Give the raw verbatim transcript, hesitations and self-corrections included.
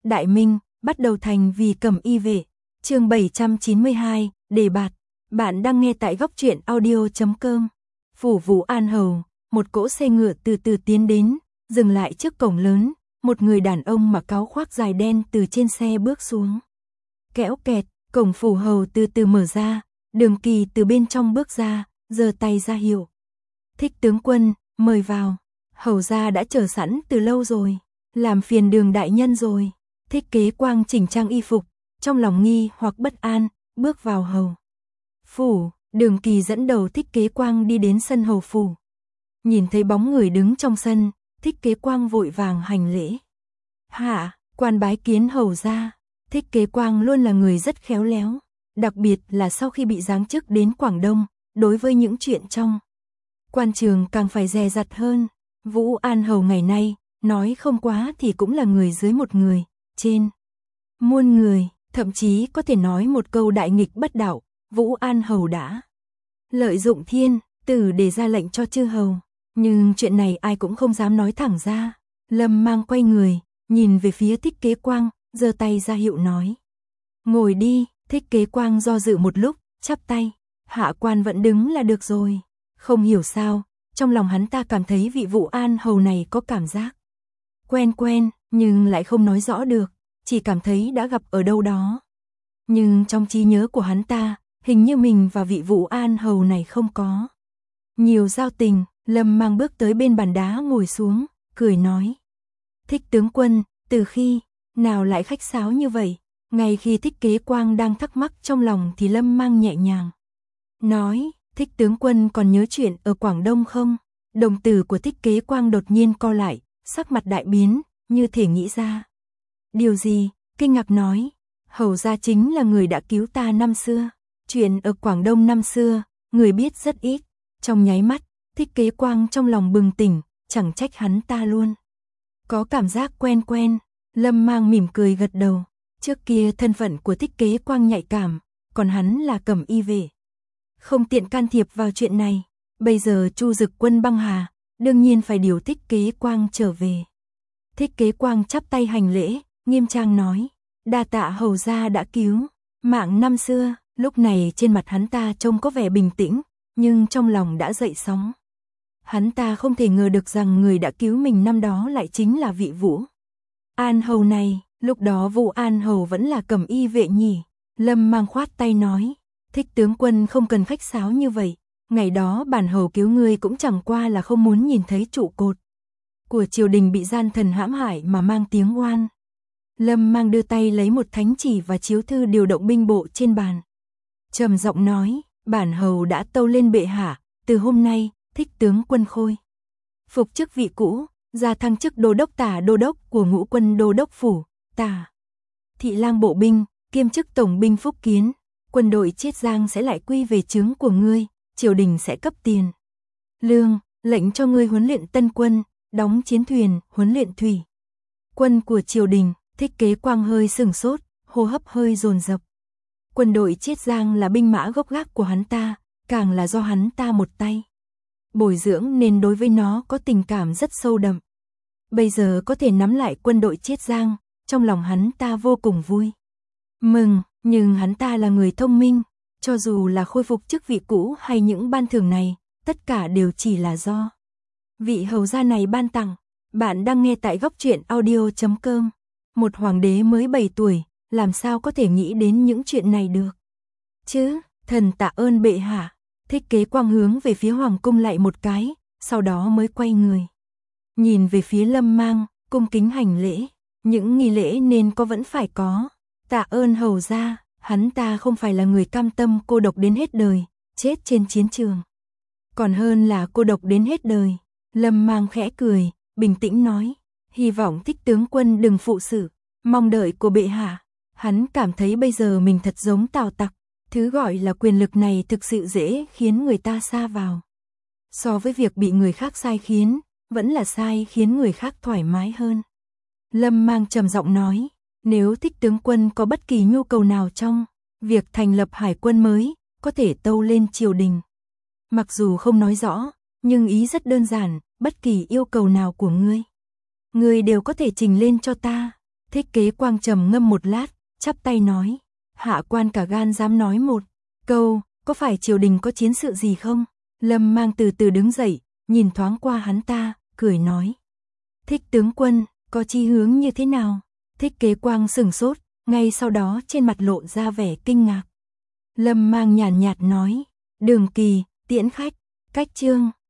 Đại Minh, bắt đầu thành vì Cẩm Y vệ. Chương bảy trăm chín mươi hai, đề bạt. Bạn đang nghe tại góc truyện audio chấm com. Phủ Vũ An Hầu, một cỗ xe ngựa từ từ tiến đến, dừng lại trước cổng lớn, một người đàn ông mặc áo khoác dài đen từ trên xe bước xuống. Kéo kẹt, cổng phủ hầu từ từ mở ra, Đường Kỳ từ bên trong bước ra, giơ tay ra hiệu. Thích tướng quân, mời vào. Hầu gia đã chờ sẵn từ lâu rồi, làm phiền Đường đại nhân rồi. Thích Kế Quang chỉnh trang y phục, trong lòng nghi hoặc bất an, bước vào hầu phủ. Đường Kỳ dẫn đầu Thích Kế Quang đi đến sân hầu phủ. Nhìn thấy bóng người đứng trong sân, Thích Kế Quang vội vàng hành lễ. Hạ, quan bái kiến hầu gia. Thích Kế Quang luôn là người rất khéo léo, đặc biệt là sau khi bị giáng chức đến Quảng Đông, đối với những chuyện trong quan trường càng phải dè dặt hơn. Vũ An Hầu ngày nay, nói không quá thì cũng là người dưới một người, trên muôn người, thậm chí có thể nói một câu đại nghịch bất đạo. Vũ An Hầu đã lợi dụng thiên tử để ra lệnh cho chư hầu, nhưng chuyện này ai cũng không dám nói thẳng ra. Lâm Mang quay người, nhìn về phía Thích Kế Quang, giơ tay ra hiệu nói. Ngồi đi. Thích Kế Quang do dự một lúc, chắp tay. Hạ quan vẫn đứng là được rồi. Không hiểu sao, trong lòng hắn ta cảm thấy vị Vũ An Hầu này có cảm giác quen quen, nhưng lại không nói rõ được, chỉ cảm thấy đã gặp ở đâu đó. Nhưng trong trí nhớ của hắn ta, hình như mình và vị Vũ An Hầu này không có nhiều giao tình. Lâm Mang bước tới bên bàn đá ngồi xuống, cười nói. Thích tướng quân, từ khi nào lại khách sáo như vậy? Ngay khi Thích Kế Quang đang thắc mắc trong lòng thì Lâm Mang nhẹ nhàng nói. Thích tướng quân còn nhớ chuyện ở Quảng Đông không? Đồng tử của Thích Kế Quang đột nhiên co lại, sắc mặt đại biến, như thể nghĩ ra điều gì, kinh ngạc nói. Hầu gia chính là người đã cứu ta năm xưa. Chuyện ở Quảng Đông năm xưa, người biết rất ít. Trong nháy mắt, Thích Kế Quang trong lòng bừng tỉnh, chẳng trách hắn ta luôn có cảm giác quen quen. Lâm Mang mỉm cười gật đầu. Trước kia thân phận của Thích Kế Quang nhạy cảm, còn hắn là Cẩm Y vệ, không tiện can thiệp vào chuyện này. Bây giờ Chu Dực quân băng hà, đương nhiên phải điều Thích Kế Quang trở về. Thích Kế Quang chắp tay hành lễ, nghiêm trang nói. Đa tạ hầu gia đã cứu mạng năm xưa. Lúc này trên mặt hắn ta trông có vẻ bình tĩnh, nhưng trong lòng đã dậy sóng. Hắn ta không thể ngờ được rằng người đã cứu mình năm đó lại chính là vị Vũ An Hầu này. Lúc đó Vũ An Hầu vẫn là Cẩm Y vệ nhỉ? Lâm Mang khoát tay nói. Thích tướng quân không cần khách sáo như vậy. Ngày đó bản hầu cứu ngươi cũng chẳng qua là không muốn nhìn thấy trụ cột của triều đình bị gian thần hãm hại mà mang tiếng oan. Lâm Mang đưa tay lấy một thánh chỉ và chiếu thư điều động binh bộ trên bàn, trầm giọng nói. Bản hầu đã tâu lên bệ hạ, từ hôm nay Thích tướng quân khôi phục chức vị cũ, gia thăng chức đô đốc tả đô đốc của ngũ quân đô đốc phủ, tả thị lang bộ binh, kiêm chức tổng binh phúc kiến. Quân đội Chiết Giang sẽ lại quy về trướng của ngươi, triều đình sẽ cấp tiền lương, lệnh cho ngươi huấn luyện tân quân, đóng chiến thuyền, huấn luyện thủy quân của triều đình. Thích Kế Quang hơi sừng sốt, hô hấp hơi dồn dập. Quân đội Chiết Giang là binh mã gốc gác của hắn ta, càng là do hắn ta một tay bồi dưỡng nên đối với nó có tình cảm rất sâu đậm. Bây giờ có thể nắm lại quân đội Chiết Giang, trong lòng hắn ta vô cùng vui mừng, nhưng hắn ta là người thông minh, cho dù là khôi phục chức vị cũ hay những ban thưởng này, tất cả đều chỉ là do vị hầu gia này ban tặng. Bạn đang nghe tại góc truyện audio chấm com. Một hoàng đế mới bảy tuổi, làm sao có thể nghĩ đến những chuyện này được chứ? Thần tạ ơn bệ hạ. Thích Kế Quang hướng về phía hoàng cung lại một cái, sau đó mới quay người nhìn về phía Lâm Mang, cung kính hành lễ. Những nghi lễ nên có vẫn phải có. Tạ ơn hầu gia. Hắn ta không phải là người cam tâm cô độc đến hết đời, chết trên chiến trường, còn hơn là cô độc đến hết đời. Lâm Mang khẽ cười, bình tĩnh nói. Hy vọng Thích tướng quân đừng phụ sự mong đợi của bệ hạ. Hắn cảm thấy bây giờ mình thật giống Tào Tặc. Thứ gọi là quyền lực này thực sự dễ khiến người ta sa vào. So với việc bị người khác sai khiến, vẫn là sai khiến người khác thoải mái hơn. Lâm Mang trầm giọng nói. Nếu Thích tướng quân có bất kỳ nhu cầu nào trong việc thành lập hải quân mới, có thể tâu lên triều đình. Mặc dù không nói rõ, nhưng ý rất đơn giản, bất kỳ yêu cầu nào của ngươi, ngươi đều có thể trình lên cho ta. Thích Kế Quang trầm ngâm một lát, chắp tay nói, hạ quan cả gan dám nói một câu, có phải triều đình có chiến sự gì không? Lâm Mang từ từ đứng dậy, nhìn thoáng qua hắn ta, cười nói, Thích tướng quân, có chi hướng như thế nào? Thích Kế Quang sừng sốt, ngay sau đó trên mặt lộ ra vẻ kinh ngạc. Lâm Mang nhàn nhạt nói, Đường Kỳ, tiễn khách, cách chương